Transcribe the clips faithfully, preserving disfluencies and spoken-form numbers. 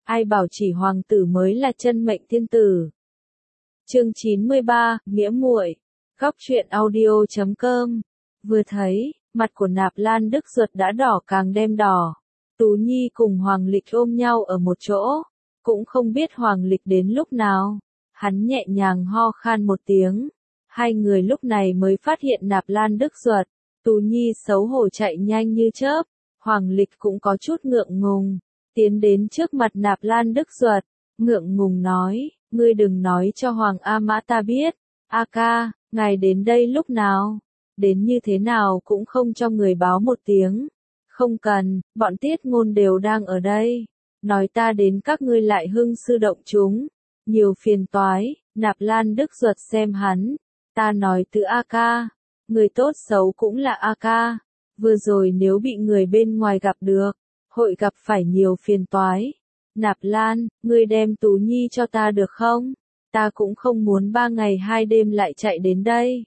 ai bảo chỉ hoàng tử mới là chân mệnh thiên tử. Chương chín mươi ba, Nghĩa muội. Góc truyện audio chấm com. Vừa thấy, mặt của Nạp Lan Đức Duật đã đỏ càng đêm đỏ. Tú Nhi cùng Hoàng Lịch ôm nhau ở một chỗ, cũng không biết Hoàng Lịch đến lúc nào. Hắn nhẹ nhàng ho khan một tiếng. Hai người lúc này mới phát hiện Nạp Lan Đức Duật. Tú Nhi xấu hổ chạy nhanh như chớp. Hoàng Lịch cũng có chút ngượng ngùng. Tiến đến trước mặt Nạp Lan Đức Duật, ngượng ngùng nói, ngươi đừng nói cho Hoàng A Mã ta biết. A ca, ngài đến đây lúc nào? Đến như thế nào cũng không cho người báo một tiếng. Không cần, bọn Tiết Ngôn đều đang ở đây. Nói ta đến các ngươi lại hưng sư động chúng. Nhiều phiền toái. Nạp Lan Đức Duật xem hắn. Ta nói từ A ca. Người tốt xấu cũng là A ca. Vừa rồi nếu bị người bên ngoài gặp được, hội gặp phải nhiều phiền toái. Nạp Lan, ngươi đem Tú Nhi cho ta được không? Ta cũng không muốn ba ngày hai đêm lại chạy đến đây.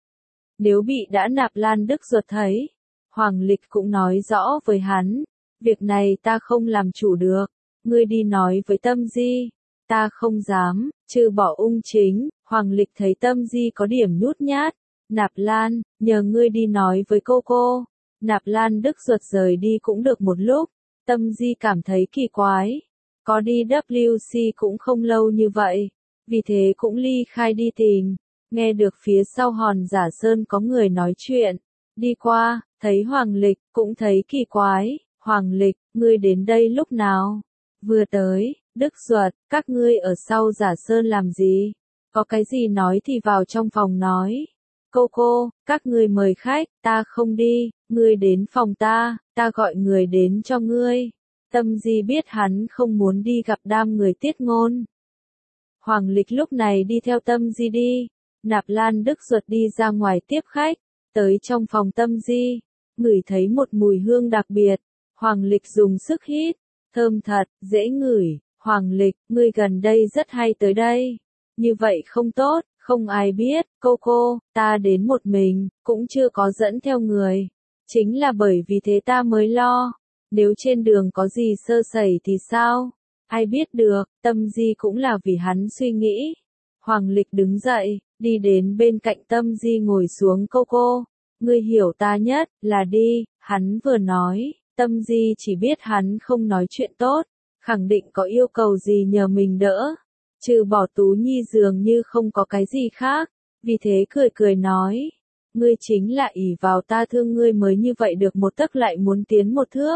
Nếu bị đã Nạp Lan Đức Duật thấy, Hoàng Lịch cũng nói rõ với hắn, việc này ta không làm chủ được, ngươi đi nói với Tâm Di. Ta không dám, trừ bỏ Ung Chính. Hoàng Lịch thấy Tâm Di có điểm nhút nhát. Nạp Lan, nhờ ngươi đi nói với cô cô. Nạp Lan Đức Duật rời đi cũng được một lúc, Tâm Di cảm thấy kỳ quái. Có đi W C cũng không lâu như vậy, vì thế cũng ly khai đi tìm. Nghe được phía sau Hòn Giả Sơn có người nói chuyện, đi qua, thấy Hoàng Lịch, cũng thấy kỳ quái. Hoàng Lịch, ngươi đến đây lúc nào? Vừa tới. Đức Duật, các ngươi ở sau Giả Sơn làm gì? Có cái gì nói thì vào trong phòng nói. Cô cô, các ngươi mời khách, ta không đi, ngươi đến phòng ta, ta gọi người đến cho ngươi. Tâm Di biết hắn không muốn đi gặp đám người Tiết Ngôn. Hoàng Lịch lúc này đi theo Tâm Di đi. Nạp Lan Đức Duật đi ra ngoài tiếp khách, tới trong phòng Tâm Di, ngửi thấy một mùi hương đặc biệt. Hoàng Lịch dùng sức hít, thơm thật, dễ ngửi. Hoàng Lịch, ngươi gần đây rất hay tới đây. Như vậy không tốt. Không ai biết, cô cô, ta đến một mình, cũng chưa có dẫn theo người. Chính là bởi vì thế ta mới lo. Nếu trên đường có gì sơ sẩy thì sao? Ai biết được. Tâm Di cũng là vì hắn suy nghĩ. Hoàng Lịch đứng dậy, đi đến bên cạnh Tâm Di ngồi xuống. Cô cô, ngươi hiểu ta nhất, là đi. Hắn vừa nói, Tâm Di chỉ biết hắn không nói chuyện tốt, khẳng định có yêu cầu gì nhờ mình đỡ. Trừ bỏ Tú Nhi dường như không có cái gì khác, vì thế cười cười nói, ngươi chính là ỷ vào ta thương ngươi mới như vậy được một tấc lại muốn tiến một thước.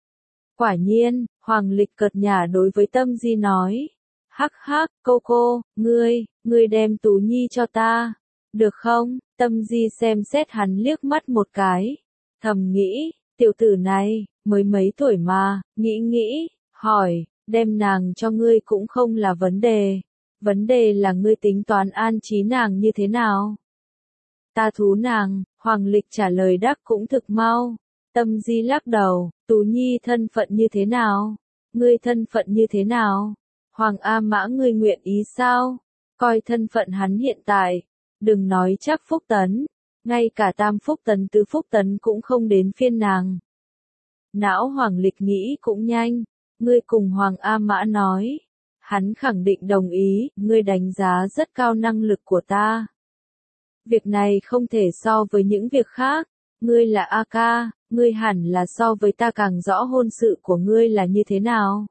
Quả nhiên, Hoàng Lịch cợt nhả đối với Tâm Di nói, hắc hắc, cô cô, ngươi, ngươi đem Tú Nhi cho ta, được không? Tâm Di xem xét hắn liếc mắt một cái, thầm nghĩ, tiểu tử này, mới mấy tuổi mà, nghĩ nghĩ, hỏi, đem nàng cho ngươi cũng không là vấn đề. Vấn đề là ngươi tính toán an trí nàng như thế nào? Ta thú nàng. Hoàng Lịch trả lời đáp cũng thực mau. Tâm Di lắc đầu, Tú Nhi thân phận như thế nào? Ngươi thân phận như thế nào? Hoàng A Mã ngươi nguyện ý sao? Coi thân phận hắn hiện tại, đừng nói chắc Phúc Tấn, ngay cả Tam Phúc Tấn Tứ Phúc Tấn cũng không đến phiên nàng. Não Hoàng Lịch nghĩ cũng nhanh. Ngươi cùng Hoàng A Mã nói, hắn khẳng định đồng ý, ngươi đánh giá rất cao năng lực của ta. Việc này không thể so với những việc khác, ngươi là A ca, ngươi hẳn là so với ta càng rõ hôn sự của ngươi là như thế nào.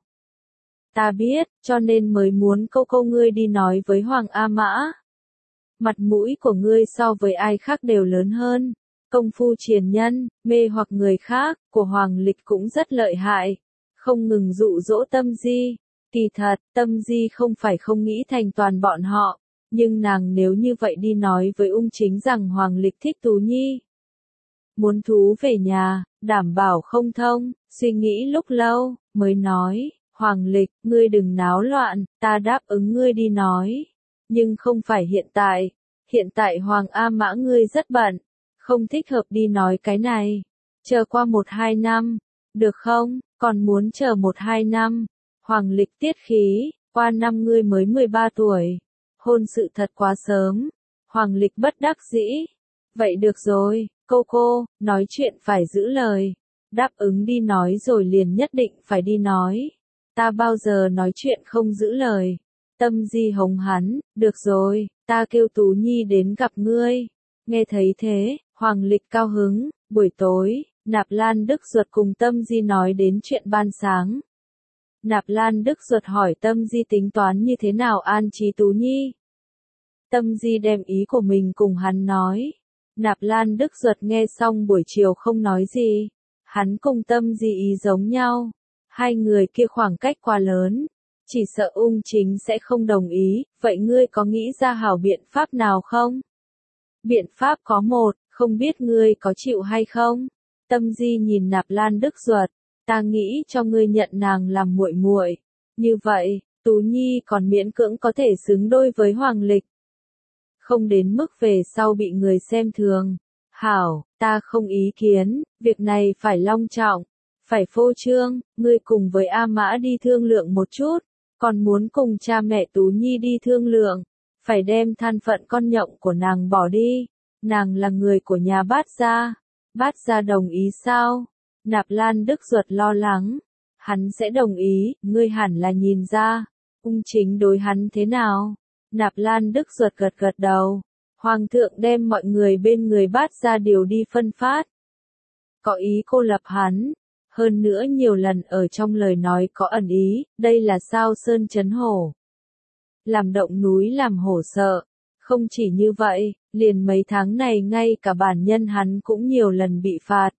Ta biết, cho nên mới muốn câu câu ngươi đi nói với Hoàng A Mã. Mặt mũi của ngươi so với ai khác đều lớn hơn, công phu triền nhân, mê hoặc người khác, của Hoàng Lịch cũng rất lợi hại. Không ngừng dụ dỗ Tâm Di. Kỳ thật, Tâm Di không phải không nghĩ thành toàn bọn họ, nhưng nàng nếu như vậy đi nói với Ung Chính rằng Hoàng Lịch thích Tú Nhi, muốn thú về nhà, đảm bảo không thông. Suy nghĩ lúc lâu, mới nói, Hoàng Lịch, ngươi đừng náo loạn, ta đáp ứng ngươi đi nói, nhưng không phải hiện tại. Hiện tại Hoàng A Mã ngươi rất bận, không thích hợp đi nói cái này. Chờ qua một hai năm, được không? Còn muốn chờ một hai năm. Hoàng Lịch tiết khí, qua năm ngươi mới mười ba tuổi. Hôn sự thật quá sớm. Hoàng Lịch bất đắc dĩ. Vậy được rồi, cô cô, nói chuyện phải giữ lời. Đáp ứng đi nói rồi liền nhất định phải đi nói. ta bao giờ nói chuyện không giữ lời. Tâm Di hống hắn, được rồi, ta kêu Tú Nhi đến gặp ngươi. Nghe thấy thế, Hoàng Lịch cao hứng, buổi tối, Nạp Lan Đức Duật cùng Tâm Di nói đến chuyện ban sáng. Nạp Lan Đức Duật hỏi Tâm Di tính toán như thế nào an trí Tú Nhi. Tâm Di đem ý của mình cùng hắn nói. Nạp Lan Đức Duật nghe xong buổi chiều không nói gì. Hắn cùng Tâm Di ý giống nhau. Hai người kia khoảng cách quá lớn. Chỉ sợ Ung Chính sẽ không đồng ý, vậy ngươi có nghĩ ra hảo biện pháp nào không? Biện pháp có một, không biết ngươi có chịu hay không? Tâm Di nhìn Nạp Lan Đức Duật, ta nghĩ cho ngươi nhận nàng làm muội muội. Như vậy, Tú Nhi còn miễn cưỡng có thể xứng đôi với Hoàng Lịch. Không đến mức về sau bị người xem thường. Hảo, ta không ý kiến, việc này phải long trọng, phải phô trương, ngươi cùng với A Mã đi thương lượng một chút, còn muốn cùng cha mẹ Tú Nhi đi thương lượng, phải đem thân phận con nhộng của nàng bỏ đi, nàng là người của nhà Bát gia, Bát gia đồng ý sao? Nạp Lan Đức Duật lo lắng, hắn sẽ đồng ý, ngươi hẳn là nhìn ra, Ung Chính đối hắn thế nào? Nạp Lan Đức Duật gật gật đầu, Hoàng thượng đem mọi người bên người Bát gia điều đi phân phát. Có ý cô lập hắn, hơn nữa nhiều lần ở trong lời nói có ẩn ý, đây là sao sơn chấn hổ. Làm động núi làm hổ sợ, không chỉ như vậy, liền mấy tháng này ngay cả bản nhân hắn cũng nhiều lần bị phạt.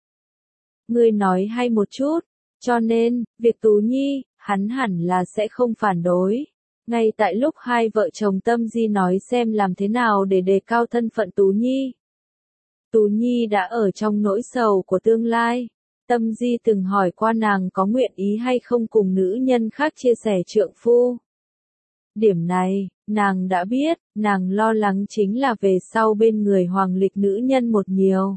Ngươi nói hay một chút, cho nên, việc Tú Nhi, hắn hẳn là sẽ không phản đối. Ngay tại lúc hai vợ chồng Tâm Di nói xem làm thế nào để đề cao thân phận Tú Nhi. Tú Nhi đã ở trong nỗi sầu của tương lai. Tâm Di từng hỏi qua nàng có nguyện ý hay không cùng nữ nhân khác chia sẻ trượng phu. Điểm này, nàng đã biết, nàng lo lắng chính là về sau bên người Hoàng Lịch nữ nhân một nhiều.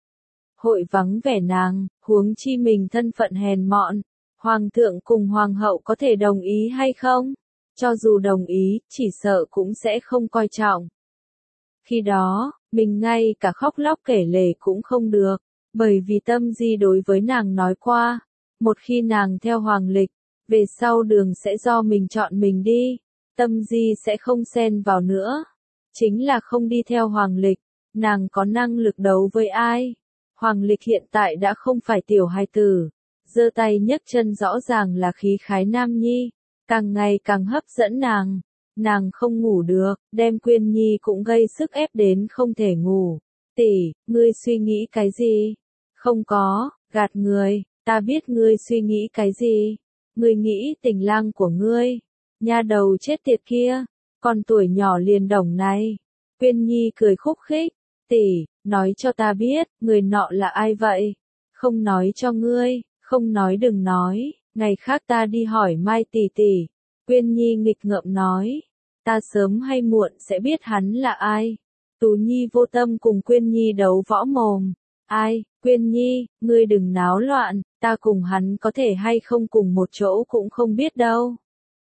Hội vắng vẻ nàng, huống chi mình thân phận hèn mọn, Hoàng thượng cùng Hoàng hậu có thể đồng ý hay không? Cho dù đồng ý, chỉ sợ cũng sẽ không coi trọng. Khi đó, mình ngay cả khóc lóc kể lể cũng không được, bởi vì Tâm Di đối với nàng nói qua, một khi nàng theo Hoàng Lịch, về sau đường sẽ do mình chọn mình đi, Tâm Di sẽ không xen vào nữa. Chính là không đi theo Hoàng Lịch, nàng có năng lực đấu với ai? Hoàng Lịch hiện tại đã không phải tiểu hài tử, giơ tay nhấc chân rõ ràng là khí khái nam nhi, càng ngày càng hấp dẫn nàng. Nàng không ngủ được, đem Quyên Nhi cũng gây sức ép đến không thể ngủ. Tỷ, ngươi suy nghĩ cái gì? Không có, gạt người, ta biết ngươi suy nghĩ cái gì. Ngươi nghĩ tình lang của ngươi, nha đầu chết tiệt kia, còn tuổi nhỏ liền đồng này. Quyên Nhi cười khúc khích, tỷ, nói cho ta biết, người nọ là ai vậy? Không nói cho ngươi, không nói đừng nói, ngày khác ta đi hỏi Mai tỷ tỷ. Quyên Nhi nghịch ngợm nói, ta sớm hay muộn sẽ biết hắn là ai. Tú Nhi vô tâm cùng Quyên Nhi đấu võ mồm. Ai, Quyên Nhi, ngươi đừng náo loạn, ta cùng hắn có thể hay không cùng một chỗ cũng không biết đâu.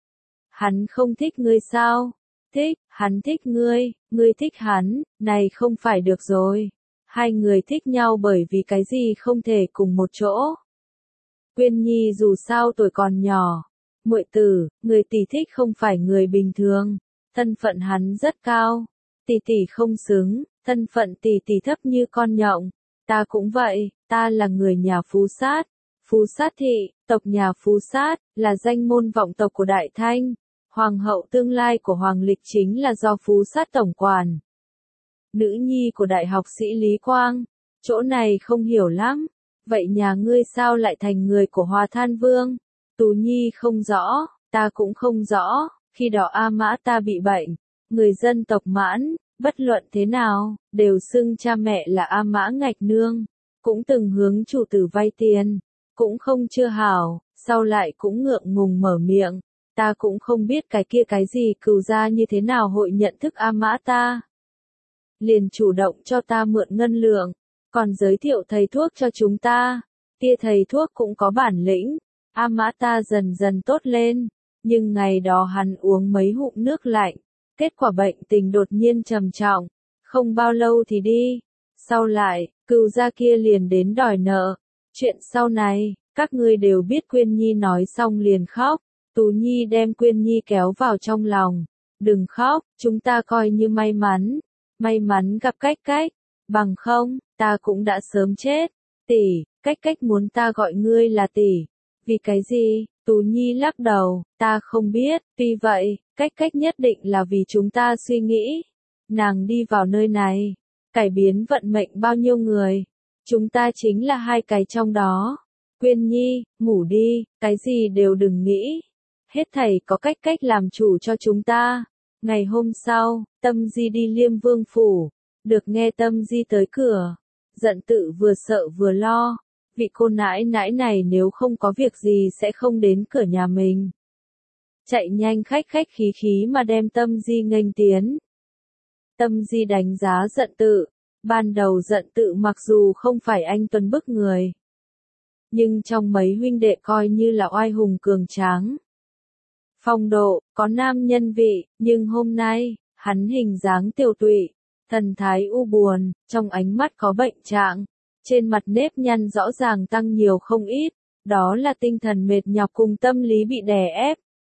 Hắn không thích ngươi sao? Thích, hắn thích ngươi, ngươi thích hắn, này không phải được rồi. Hai người thích nhau bởi vì cái gì không thể cùng một chỗ. Quyên Nhi dù sao tuổi còn nhỏ. Muội tử, người tỷ thích không phải người bình thường, thân phận hắn rất cao, tỷ tỷ không xứng, thân phận tỷ tỷ thấp như con nhộng, ta cũng vậy, ta là người nhà Phú Sát, Phú Sát thị, tộc nhà Phú Sát, là danh môn vọng tộc của Đại Thanh, hoàng hậu tương lai của Hoàng Lịch chính là do Phú Sát tổng quản. Nữ nhi của đại học sĩ Lý Quang, chỗ này không hiểu lắm, vậy nhà ngươi sao lại thành người của Hòa Than Vương? Tú Nhi không rõ, ta cũng không rõ, khi đó A Mã ta bị bệnh, người dân tộc Mãn, bất luận thế nào, đều xưng cha mẹ là A Mã Ngạch Nương, cũng từng hướng chủ tử vay tiền, cũng không chưa hảo, sau lại cũng ngượng ngùng mở miệng, ta cũng không biết cái kia cái gì cừu gia như thế nào hội nhận thức A Mã ta. Liền chủ động cho ta mượn ngân lượng, còn giới thiệu thầy thuốc cho chúng ta, kia thầy thuốc cũng có bản lĩnh. A Mã ta dần dần tốt lên, nhưng ngày đó hắn uống mấy ngụm nước lạnh, kết quả bệnh tình đột nhiên trầm trọng, không bao lâu thì đi. Sau lại, cừu gia kia liền đến đòi nợ. Chuyện sau này, các ngươi đều biết. Quyên Nhi nói xong liền khóc, Tú Nhi đem Quyên Nhi kéo vào trong lòng. Đừng khóc, chúng ta coi như may mắn. May mắn gặp Cách Cách. Bằng không, ta cũng đã sớm chết. Tỷ, Cách Cách muốn ta gọi ngươi là tỷ. Vì cái gì? Tú Nhi lắc đầu, ta không biết. Tuy vậy, Cách Cách nhất định là vì chúng ta suy nghĩ. Nàng đi vào nơi này, cải biến vận mệnh bao nhiêu người. Chúng ta chính là hai cái trong đó. Quyên Nhi, ngủ đi, cái gì đều đừng nghĩ. Hết thảy có Cách Cách làm chủ cho chúng ta. Ngày hôm sau, Tâm Di đi Liêm Vương phủ. Được nghe Tâm Di tới cửa. Giận Tự vừa sợ vừa lo. Vị cô nãi nãi này nếu không có việc gì sẽ không đến cửa nhà mình. Chạy nhanh khách khách khí khí mà đem Tâm Di nghênh tiến. Tâm Di đánh giá Giận Tự. Ban đầu Giận Tự mặc dù không phải anh tuấn bức người. Nhưng trong mấy huynh đệ coi như là oai hùng cường tráng. Phong độ, có nam nhân vị, nhưng hôm nay, hắn hình dáng tiều tụy, thần thái u buồn, trong ánh mắt có bệnh trạng, trên mặt nếp nhăn rõ ràng tăng nhiều không ít, đó là tinh thần mệt nhọc cùng tâm lý bị đè ép.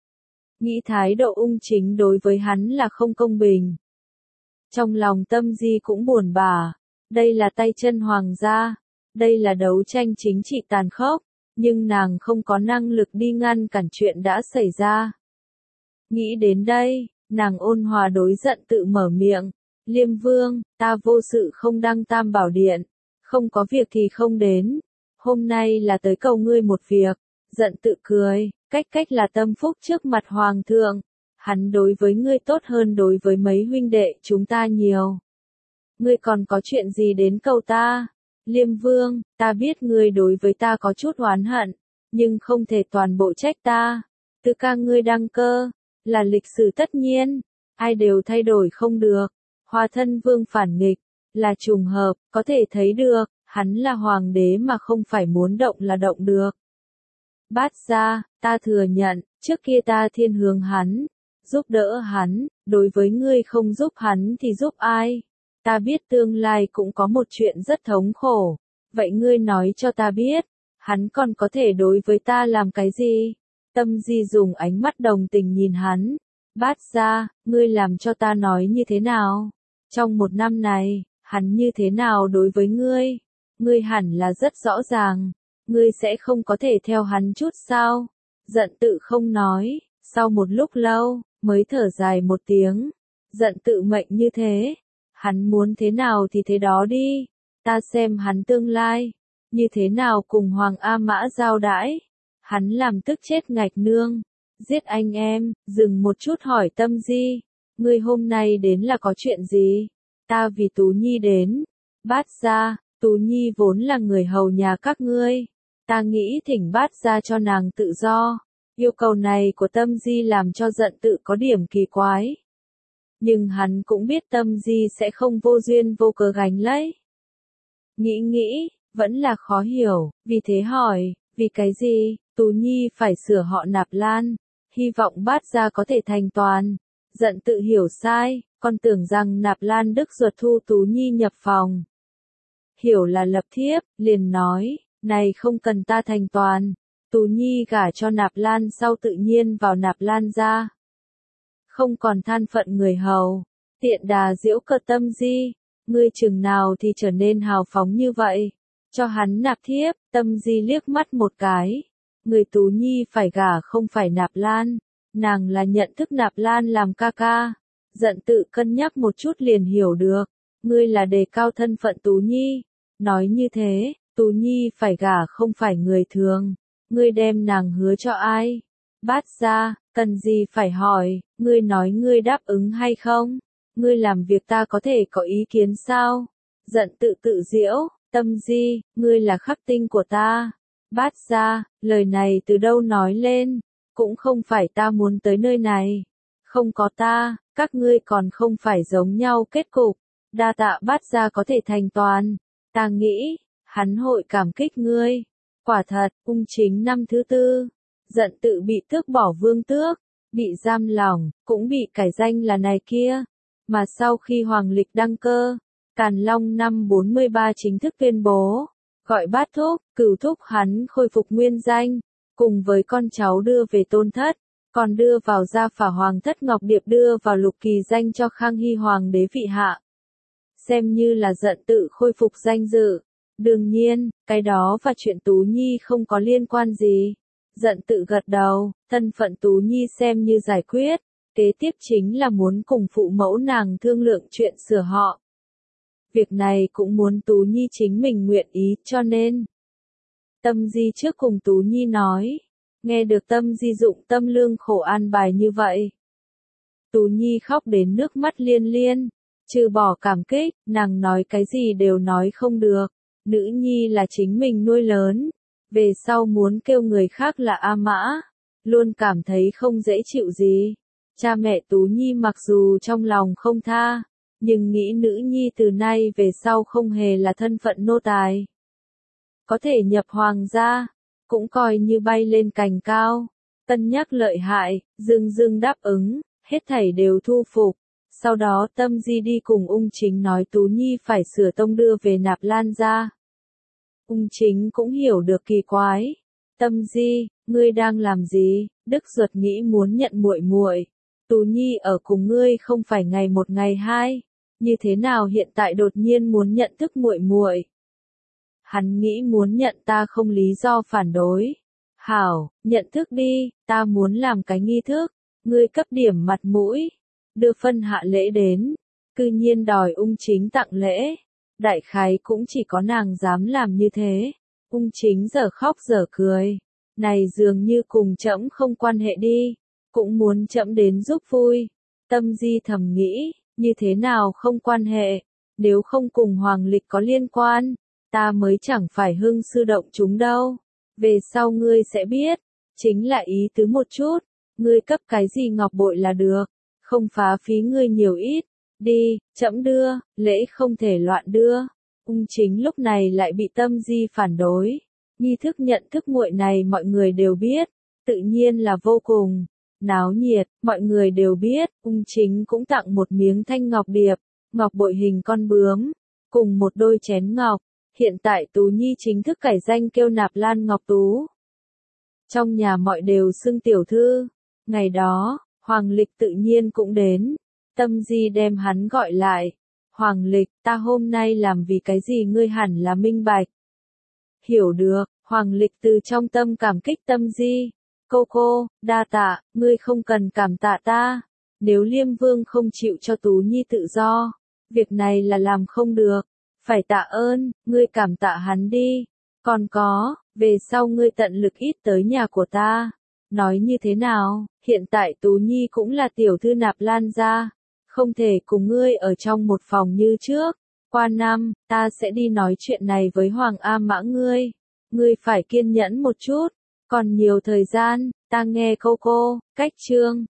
Nghĩ thái độ ung chính đối với hắn là không công bình. Trong lòng Tâm Di cũng buồn bã, đây là tay chân hoàng gia, đây là đấu tranh chính trị tàn khốc, nhưng nàng không có năng lực đi ngăn cản chuyện đã xảy ra. Nghĩ đến đây, nàng ôn hòa đối Giận Tự mở miệng, Liêm Vương, ta vô sự không đăng Tam Bảo Điện, không có việc thì không đến, hôm nay là tới cầu ngươi một việc. Giận Tự cười, Cách Cách là tâm phúc trước mặt Hoàng thượng, hắn đối với ngươi tốt hơn đối với mấy huynh đệ chúng ta nhiều. Ngươi còn có chuyện gì đến cầu ta? Liêm Vương, ta biết ngươi đối với ta có chút oán hận, nhưng không thể toàn bộ trách ta. Tư ca ngươi đăng cơ, là lịch sử tất nhiên, ai đều thay đổi không được. Hoa Thân Vương phản nghịch, là trùng hợp, có thể thấy được, hắn là hoàng đế mà không phải muốn động là động được. Bát gia, ta thừa nhận, trước kia ta thiên hướng hắn, giúp đỡ hắn, đối với ngươi không giúp hắn thì giúp ai? Ta biết tương lai cũng có một chuyện rất thống khổ, vậy ngươi nói cho ta biết, hắn còn có thể đối với ta làm cái gì? Tâm Di dùng ánh mắt đồng tình nhìn hắn, Bát gia, ngươi làm cho ta nói như thế nào? Trong một năm này, hắn như thế nào đối với ngươi? Ngươi hẳn là rất rõ ràng, ngươi sẽ không có thể theo hắn chút sao? Giận Tự không nói, sau một lúc lâu, mới thở dài một tiếng. Giận Tự mệnh như thế, hắn muốn thế nào thì thế đó đi, ta xem hắn tương lai, như thế nào cùng Hoàng A Mã giao đãi. Hắn làm tức chết Ngạch Nương, giết anh em, dừng một chút hỏi Tâm Di, ngươi hôm nay đến là có chuyện gì? Ta vì Tú Nhi đến. Bát gia, Tú Nhi vốn là người hầu nhà các ngươi, ta nghĩ thỉnh Bát gia cho nàng tự do. Yêu cầu này của Tâm Di làm cho Giận Tự có điểm kỳ quái. Nhưng hắn cũng biết Tâm Di sẽ không vô duyên vô cớ gánh lấy. Nghĩ nghĩ, vẫn là khó hiểu, vì thế hỏi, vì cái gì, Tú Nhi phải sửa họ Nạp Lan, hy vọng Bát gia có thể thành toàn. Giận Tự hiểu sai, con tưởng rằng Nạp Lan Đức ruột thu Tú Nhi nhập phòng. Hiểu là lập thiếp, liền nói, này không cần ta thành toàn. Tú Nhi gả cho Nạp Lan sau tự nhiên vào Nạp Lan gia. Không còn than phận người hầu, tiện đà giễu cợt Tâm Di, ngươi chừng nào thì trở nên hào phóng như vậy, cho hắn nạp thiếp. Tâm Di liếc mắt một cái, người Tú Nhi phải gả không phải Nạp Lan, nàng là nhận thức Nạp Lan làm ca ca. Giận Tự cân nhắc một chút liền hiểu được, ngươi là đề cao thân phận Tú Nhi, nói như thế, Tú Nhi phải gả không phải người thường. Ngươi đem nàng hứa cho ai? Bát gia, cần gì phải hỏi, ngươi nói ngươi đáp ứng hay không? Ngươi làm việc ta có thể có ý kiến sao? Giận Tự tự giễu, Tâm Di, ngươi là khắc tinh của ta. Bát gia, lời này từ đâu nói lên? Cũng không phải ta muốn tới nơi này. Không có ta, các ngươi còn không phải giống nhau kết cục. Đa tạ Bát gia có thể thành toàn. Ta nghĩ, hắn hội cảm kích ngươi. Quả thật, ung chính năm thứ tư, Giận Tự bị tước bỏ vương tước, bị giam lỏng, cũng bị cải danh là này kia. Mà sau khi Hoàng lịch đăng cơ, Càn Long năm bốn mươi ba chính thức tuyên bố, gọi Bát thúc, Cửu thúc hắn khôi phục nguyên danh, cùng với con cháu đưa về tôn thất. còn đưa vào gia phả hoàng thất ngọc điệp đưa vào lục kỳ danh cho Khang Hy hoàng đế vị hạ. Xem như là Dận Tự khôi phục danh dự. Đương nhiên, cái đó và chuyện Tú Nhi không có liên quan gì. Dận Tự gật đầu, thân phận Tú Nhi xem như giải quyết. Kế tiếp chính là muốn cùng phụ mẫu nàng thương lượng chuyện sửa họ. Việc này cũng muốn Tú Nhi chính mình nguyện ý, cho nên Tâm Di trước cùng Tú Nhi nói. Nghe được Tâm Di dụng tâm lương khổ an bài như vậy. Tú Nhi khóc đến nước mắt liên liên. Trừ bỏ cảm kích, nàng nói cái gì đều nói không được. Nữ nhi là chính mình nuôi lớn. Về sau muốn kêu người khác là A Mã. Luôn cảm thấy không dễ chịu gì. Cha mẹ Tú Nhi mặc dù trong lòng không tha. Nhưng nghĩ nữ nhi từ nay về sau không hề là thân phận nô tài. Có thể nhập hoàng gia. Cũng coi như bay lên cành cao. Cân nhắc lợi hại, dưng dưng đáp ứng. Hết thảy đều thu phục. Sau đó Tâm Di đi cùng Ung Chính nói Tú Nhi phải sửa tông đưa về Nạp Lan gia. Ung Chính cũng hiểu được kỳ quái. Tâm Di, ngươi đang làm gì? Đức Duật nghĩ muốn nhận muội muội. Tú Nhi ở cùng ngươi không phải ngày một ngày hai, như thế nào hiện tại đột nhiên muốn nhận thức muội muội? Hắn nghĩ muốn nhận ta không lý do phản đối. Hảo, nhận thức đi, ta muốn làm cái nghi thức, ngươi cấp điểm mặt mũi. Đưa phân hạ lễ đến, cư nhiên đòi Ung Chính tặng lễ. Đại khái cũng chỉ có nàng dám làm như thế. Ung Chính giờ khóc giờ cười. Này dường như cùng trẫm không quan hệ đi, cũng muốn trẫm đến giúp vui. Tâm Di thầm nghĩ, như thế nào không quan hệ, nếu không cùng hoàng lịch có liên quan, ta mới chẳng phải hưng sư động chúng đâu. Về sau ngươi sẽ biết, chính là ý tứ một chút, ngươi cấp cái gì ngọc bội là được. Không phá phí ngươi nhiều ít, đi, trẫm đưa, lễ không thể loạn đưa. Ung Chính lúc này lại bị Tâm Di phản đối. Nghi thức nhận thức muội này mọi người đều biết, tự nhiên là vô cùng náo nhiệt, mọi người đều biết, Ung Chính cũng tặng một miếng thanh ngọc điệp, ngọc bội hình con bướm, cùng một đôi chén ngọc. Hiện tại Tú Nhi chính thức cải danh kêu Nạp Lan Ngọc Tú. Trong nhà mọi đều xưng tiểu thư. Ngày đó, Hoàng Lịch tự nhiên cũng đến. Tâm Di đem hắn gọi lại. Hoàng Lịch, ta hôm nay làm vì cái gì ngươi hẳn là minh bạch. Hiểu được, Hoàng Lịch từ trong tâm cảm kích Tâm Di. Cô cô, đa tạ, ngươi không cần cảm tạ ta. Nếu Liêm Vương không chịu cho Tú Nhi tự do, việc này là làm không được. Phải tạ ơn, ngươi cảm tạ hắn đi. Còn có, về sau ngươi tận lực ít tới nhà của ta. Nói như thế nào, hiện tại Tú Nhi cũng là tiểu thư Nạp Lan gia, không thể cùng ngươi ở trong một phòng như trước. Qua năm, ta sẽ đi nói chuyện này với Hoàng A Mã ngươi. Ngươi phải kiên nhẫn một chút, còn nhiều thời gian, ta nghe cô cô, cách chương.